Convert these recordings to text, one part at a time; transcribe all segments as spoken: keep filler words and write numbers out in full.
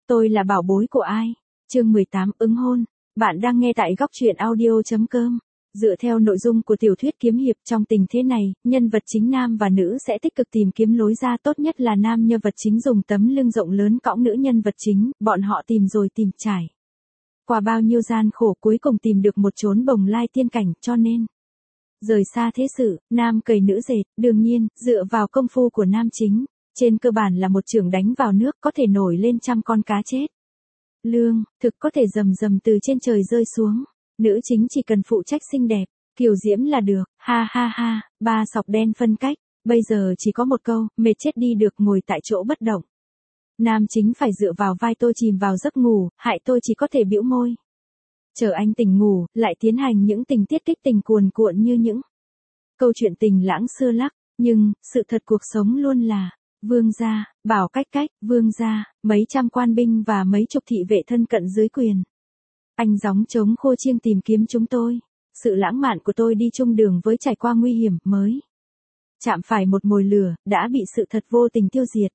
Tôi là bảo bối của ai? Chương mười tám ứng hôn. Bạn đang nghe tại góc truyện audio chấm com. Dựa theo nội dung của tiểu thuyết kiếm hiệp, trong tình thế này, nhân vật chính nam và nữ sẽ tích cực tìm kiếm lối ra, tốt nhất là nam nhân vật chính dùng tấm lưng rộng lớn cõng nữ nhân vật chính, bọn họ tìm rồi tìm trải. Qua bao nhiêu gian khổ cuối cùng tìm được một chốn bồng lai tiên cảnh, cho nên rời xa thế sự, nam cày nữ dệt, đương nhiên, dựa vào công phu của nam chính, trên cơ bản là một chưởng đánh vào nước có thể nổi lên trăm con cá chết. Lương, thực có thể rầm rầm từ trên trời rơi xuống. Nữ chính chỉ cần phụ trách xinh đẹp, kiều diễm là được, ha ha ha, ba sọc đen phân cách, bây giờ chỉ có một câu, mệt chết đi được, ngồi tại chỗ bất động. Nam chính phải dựa vào vai tôi chìm vào giấc ngủ, hại tôi chỉ có thể bĩu môi. Chờ anh tỉnh ngủ, lại tiến hành những tình tiết kích tình cuồn cuộn như những câu chuyện tình lãng xưa lắc, nhưng, sự thật cuộc sống luôn là, vương gia, bảo cách cách, vương gia, mấy trăm quan binh và mấy chục thị vệ thân cận dưới quyền. Anh gióng trống khô chiêng tìm kiếm chúng tôi. Sự lãng mạn của tôi đi chung đường với trải qua nguy hiểm mới. Chạm phải một mồi lửa, đã bị sự thật vô tình tiêu diệt.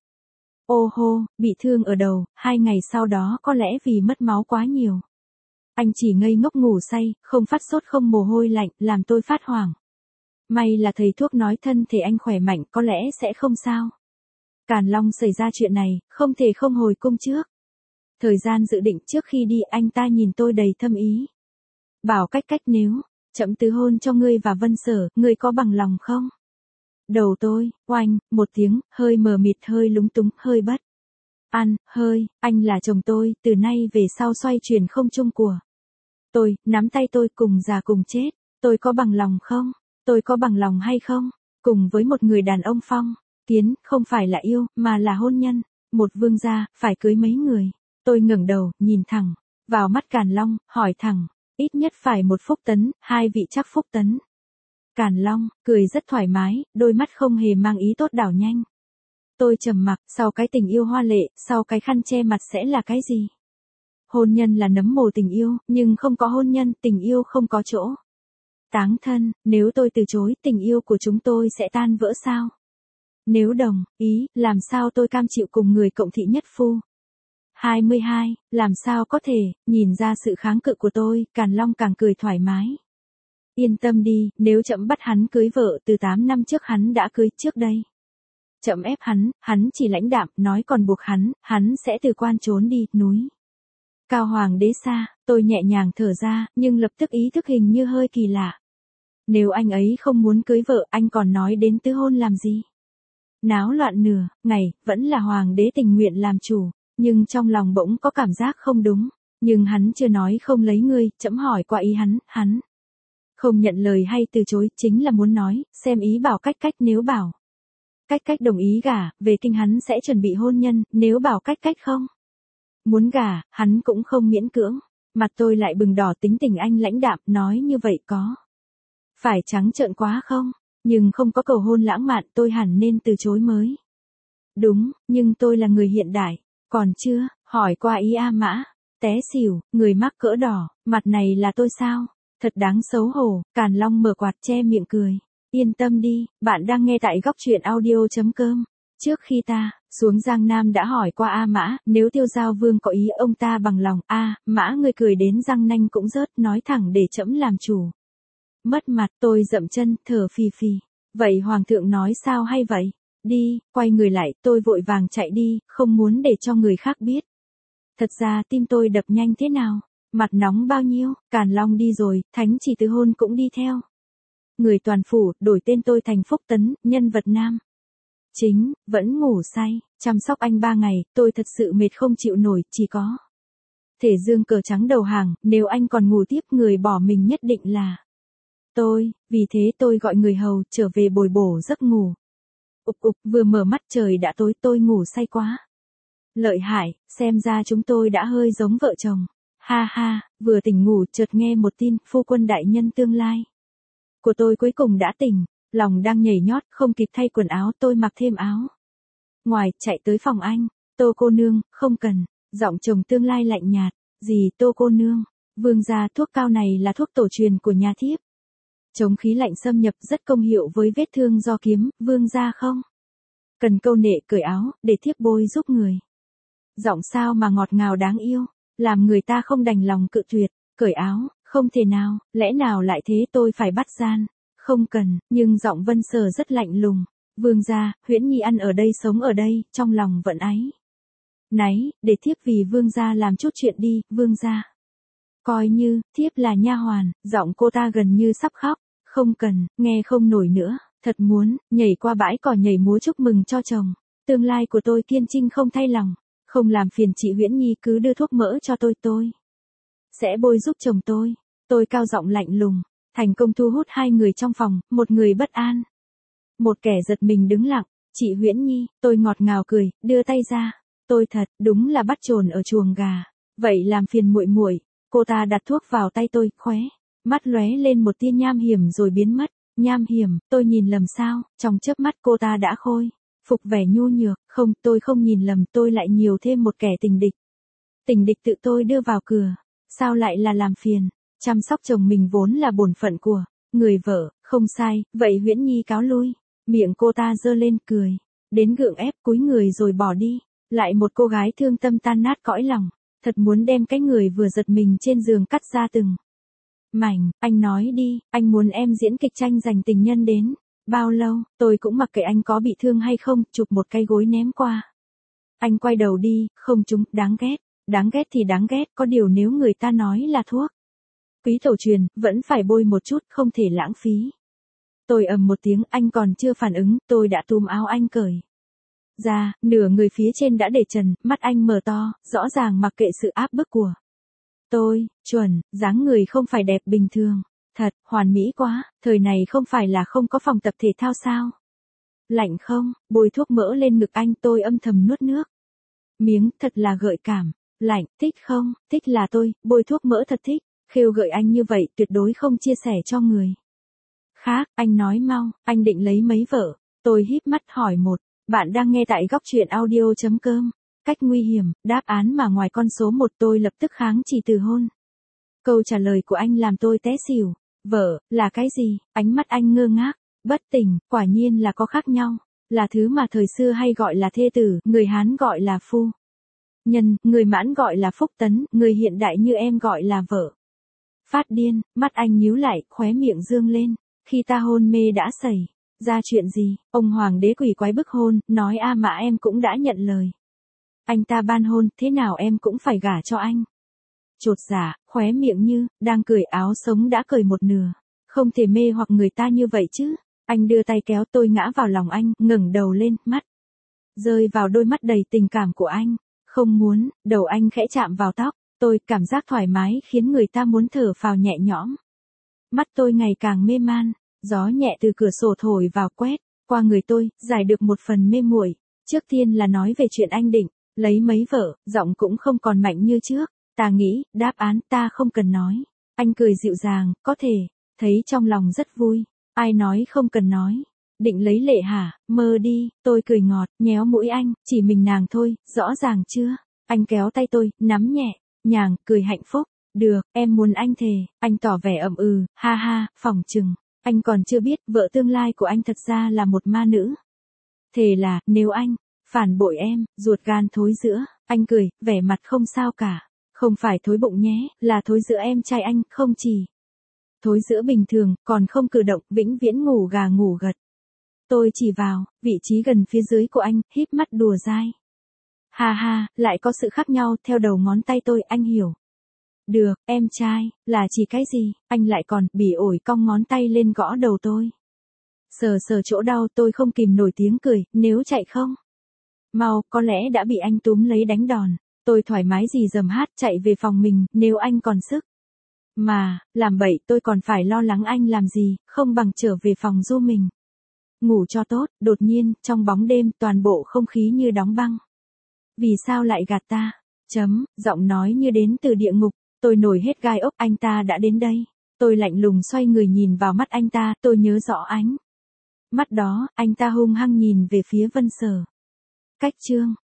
Ô hô, bị thương ở đầu, hai ngày sau đó có lẽ vì mất máu quá nhiều. Anh chỉ ngây ngốc ngủ say, không phát sốt không mồ hôi lạnh, làm tôi phát hoảng. May là thầy thuốc nói thân thể anh khỏe mạnh, có lẽ sẽ không sao. Càn Long xảy ra chuyện này, không thể không hồi cung trước. Thời gian dự định trước khi đi, anh ta nhìn tôi đầy thâm ý. Bảo cách cách, nếu chậm từ hôn cho ngươi và Vân Sở, ngươi có bằng lòng không? Đầu tôi, oanh, một tiếng, hơi mờ mịt, hơi lúng túng, hơi bất an, hơi, anh là chồng tôi, từ nay về sau xoay chuyển không chung của tôi, nắm tay tôi, cùng già cùng chết, tôi có bằng lòng không? Tôi có bằng lòng hay không? Cùng với một người đàn ông phong kiến, không phải là yêu, mà là hôn nhân, một vương gia, phải cưới mấy người. Tôi ngẩng đầu, nhìn thẳng vào mắt Càn Long, hỏi thẳng, ít nhất phải một phúc tấn, hai vị chắc phúc tấn. Càn Long, cười rất thoải mái, đôi mắt không hề mang ý tốt đảo nhanh. Tôi trầm mặc, sau cái tình yêu hoa lệ, sau cái khăn che mặt sẽ là cái gì? Hôn nhân là nấm mồ tình yêu, nhưng không có hôn nhân, tình yêu không có chỗ táng thân, nếu tôi từ chối, tình yêu của chúng tôi sẽ tan vỡ sao? Nếu đồng ý, làm sao tôi cam chịu cùng người cộng thị nhất phu? hai mươi hai, làm sao có thể, nhìn ra sự kháng cự của tôi, Càn Long càng cười thoải mái. Yên tâm đi, nếu chậm bắt hắn cưới vợ, từ tám năm trước hắn đã cưới trước đây. Chậm ép hắn, hắn chỉ lãnh đạm, nói còn buộc hắn, hắn sẽ từ quan trốn đi, núi cao hoàng đế xa, tôi nhẹ nhàng thở ra, nhưng lập tức ý thức hình như hơi kỳ lạ. Nếu anh ấy không muốn cưới vợ, anh còn nói đến tứ hôn làm gì? Náo loạn nửa ngày, vẫn là hoàng đế tình nguyện làm chủ. Nhưng trong lòng bỗng có cảm giác không đúng, nhưng hắn chưa nói không lấy ngươi, chậm hỏi qua ý hắn, hắn không nhận lời hay từ chối, chính là muốn nói, xem ý bảo cách cách, nếu bảo cách cách đồng ý gả, về kinh hắn sẽ chuẩn bị hôn nhân, nếu bảo cách cách không muốn gả, hắn cũng không miễn cưỡng. Mặt tôi lại bừng đỏ, tính tình anh lãnh đạm, nói như vậy có phải trắng trợn quá không? Nhưng không có cầu hôn lãng mạn, tôi hẳn nên từ chối mới đúng, nhưng tôi là người hiện đại. Còn chưa, hỏi qua ý A Mã, té xỉu, người mắc cỡ đỏ, mặt này là tôi sao? Thật đáng xấu hổ. Càn Long mở quạt che miệng cười. Yên tâm đi, bạn đang nghe tại góc truyện audio chấm com. Trước khi ta xuống Giang Nam đã hỏi qua A Mã, nếu Tiêu Giao Vương có ý, ông ta bằng lòng. A Mã người cười đến răng nanh cũng rớt, nói thẳng để trẫm làm chủ. Mất mặt, tôi dậm chân, thở phì phì. Vậy Hoàng thượng nói sao hay vậy? Đi, quay người lại, tôi vội vàng chạy đi, không muốn để cho người khác biết. Thật ra tim tôi đập nhanh thế nào, mặt nóng bao nhiêu, Càn Long đi rồi, thánh chỉ từ hôn cũng đi theo. Người toàn phủ, đổi tên tôi thành Phúc Tấn, nhân vật nam chính, vẫn ngủ say, chăm sóc anh ba ngày, tôi thật sự mệt không chịu nổi, chỉ có thể dương cờ trắng đầu hàng, nếu anh còn ngủ tiếp, người bỏ mình nhất định là tôi, vì thế tôi gọi người hầu, trở về bồi bổ giấc ngủ. Ục ục, vừa mở mắt trời đã tối, tôi ngủ say quá. Lợi hại, xem ra chúng tôi đã hơi giống vợ chồng. Ha ha, vừa tỉnh ngủ chợt nghe một tin, phu quân đại nhân tương lai của tôi cuối cùng đã tỉnh, lòng đang nhảy nhót, không kịp thay quần áo, tôi mặc thêm áo ngoài, chạy tới phòng anh. Tô cô nương, không cần, giọng chồng tương lai lạnh nhạt. Gì Tô cô nương? Vương gia, thuốc cao này là thuốc tổ truyền của nhà thiếp. Chống khí lạnh xâm nhập, rất công hiệu với vết thương do kiếm, vương gia không cần câu nệ, cởi áo, để thiếp bôi giúp người. Giọng sao mà ngọt ngào đáng yêu, làm người ta không đành lòng cự tuyệt, cởi áo, không thể nào, lẽ nào lại thế tôi phải bắt gian. Không cần, nhưng giọng Vân Sở rất lạnh lùng. Vương gia, Huyễn Nhi ăn ở đây sống ở đây, trong lòng vẫn áy náy, để thiếp vì vương gia làm chút chuyện đi, vương gia. Coi như, thiếp là nha hoàn, giọng cô ta gần như sắp khóc. Không cần, nghe không nổi nữa, thật muốn, nhảy qua bãi cỏ nhảy múa chúc mừng cho chồng. Tương lai của tôi kiên trinh không thay lòng, không làm phiền chị Huyễn Nhi cứ đưa thuốc mỡ cho tôi tôi. Sẽ bôi giúp chồng tôi, tôi cao giọng lạnh lùng, thành công thu hút hai người trong phòng, một người bất an. Một kẻ giật mình đứng lặng, chị Huyễn Nhi, tôi ngọt ngào cười, đưa tay ra. Tôi thật, đúng là bắt trồn ở chuồng gà. Vậy làm phiền muội muội. Cô ta đặt thuốc vào tay tôi, khóe mắt lóe lên một tia nham hiểm rồi biến mất. Nham hiểm, tôi nhìn lầm sao? Trong chớp mắt cô ta đã khôi phục vẻ nhu nhược. Không, tôi không nhìn lầm, tôi lại nhiều thêm một kẻ tình địch. Tình địch tự tôi đưa vào cửa. Sao lại là làm phiền? Chăm sóc chồng mình vốn là bổn phận của người vợ, không sai. Vậy Huyễn Nhi cáo lui. Miệng cô ta giơ lên cười, đến gượng ép cúi người rồi bỏ đi. Lại một cô gái thương tâm tan nát cõi lòng, thật muốn đem cái người vừa giật mình trên giường cắt ra từng mảnh. Anh nói đi, anh muốn em diễn kịch tranh giành tình nhân đến bao lâu? Tôi cũng mặc kệ anh có bị thương hay không, chụp một cái gối ném qua. Anh quay đầu đi, không trúng, đáng ghét, đáng ghét thì đáng ghét, có điều nếu người ta nói là thuốc quý tổ truyền, vẫn phải bôi một chút, không thể lãng phí. Tôi ầm một tiếng, anh còn chưa phản ứng, tôi đã túm áo anh cởi ra, nửa người phía trên đã để trần, mắt anh mở to, rõ ràng mặc kệ sự áp bức của tôi. Chuẩn, dáng người không phải đẹp bình thường, thật, hoàn mỹ quá. Thời này không phải là không có phòng tập thể thao sao? Lạnh không? Bôi thuốc mỡ lên ngực anh, tôi âm thầm nuốt nước miếng, thật là gợi cảm. Lạnh, thích không? Thích là tôi, bôi thuốc mỡ thật thích. Khêu gợi anh như vậy, tuyệt đối không chia sẻ cho người khác. Anh nói mau, anh định lấy mấy vợ? Tôi híp mắt hỏi một. Bạn đang nghe tại góc truyện audio.com. Cách nguy hiểm, đáp án mà ngoài con số một tôi lập tức kháng chỉ từ hôn. Câu trả lời của anh làm tôi té xỉu. Vợ, là cái gì? Ánh mắt anh ngơ ngác, bất tỉnh, quả nhiên là có khác nhau. Là thứ mà thời xưa hay gọi là thê tử, người Hán gọi là phu nhân, người Mãn gọi là phúc tấn, người hiện đại như em gọi là vợ. Phát điên, mắt anh nhíu lại, khóe miệng dương lên. Khi ta hôn mê đã xảy ra chuyện gì? Ông hoàng đế quỷ quái bức hôn, nói a mà em cũng đã nhận lời. Anh ta ban hôn, thế nào em cũng phải gả cho anh. Chột dạ, khóe miệng như, đang cười, áo sống đã cởi một nửa. Không thể mê hoặc người ta như vậy chứ. Anh đưa tay kéo tôi ngã vào lòng anh, ngẩng đầu lên, mắt rơi vào đôi mắt đầy tình cảm của anh. Không muốn, đầu anh khẽ chạm vào tóc tôi, cảm giác thoải mái khiến người ta muốn thở phào nhẹ nhõm. Mắt tôi ngày càng mê man, gió nhẹ từ cửa sổ thổi vào quét qua người tôi, giải được một phần mê muội. Trước tiên là nói về chuyện anh định lấy mấy vợ, giọng cũng không còn mạnh như trước. Ta nghĩ, đáp án ta không cần nói. Anh cười dịu dàng, có thể thấy trong lòng rất vui. Ai nói không cần nói? Định lấy lệ hả? Mơ đi. Tôi cười ngọt, nhéo mũi anh, chỉ mình nàng thôi, rõ ràng chưa? Anh kéo tay tôi, nắm nhẹ nhàng, cười hạnh phúc. Được, em muốn anh thề. Anh tỏ vẻ ậm ừ, ha ha, phỏng chừng anh còn chưa biết, vợ tương lai của anh thật ra là một ma nữ. Thề là, nếu anh phản bội em, ruột gan thối rữa. Anh cười, vẻ mặt không sao cả. Không phải thối bụng nhé, là thối giữa em trai anh, không chỉ thối giữa bình thường, còn không cử động, vĩnh viễn ngủ gà ngủ gật. Tôi chỉ vào vị trí gần phía dưới của anh, híp mắt đùa dai. Ha ha, lại có sự khác nhau, theo đầu ngón tay tôi, anh hiểu. Được, em trai, là chỉ cái gì? Anh lại còn bỉ ổi cong ngón tay lên gõ đầu tôi. Sờ sờ chỗ đau, tôi không kìm nổi tiếng cười, nếu chạy không mau, có lẽ đã bị anh túm lấy đánh đòn. Tôi thoải mái gì dầm hát chạy về phòng mình, nếu anh còn sức mà làm bậy, tôi còn phải lo lắng anh làm gì, không bằng trở về phòng du mình ngủ cho tốt. Đột nhiên, trong bóng đêm, toàn bộ không khí như đóng băng. Vì sao lại gạt ta? Chấm, giọng nói như đến từ địa ngục. Tôi nổi hết gai ốc, anh ta đã đến đây. Tôi lạnh lùng xoay người nhìn vào mắt anh ta, tôi nhớ rõ ánh mắt đó, anh ta hung hăng nhìn về phía Vân Sở. Cách chương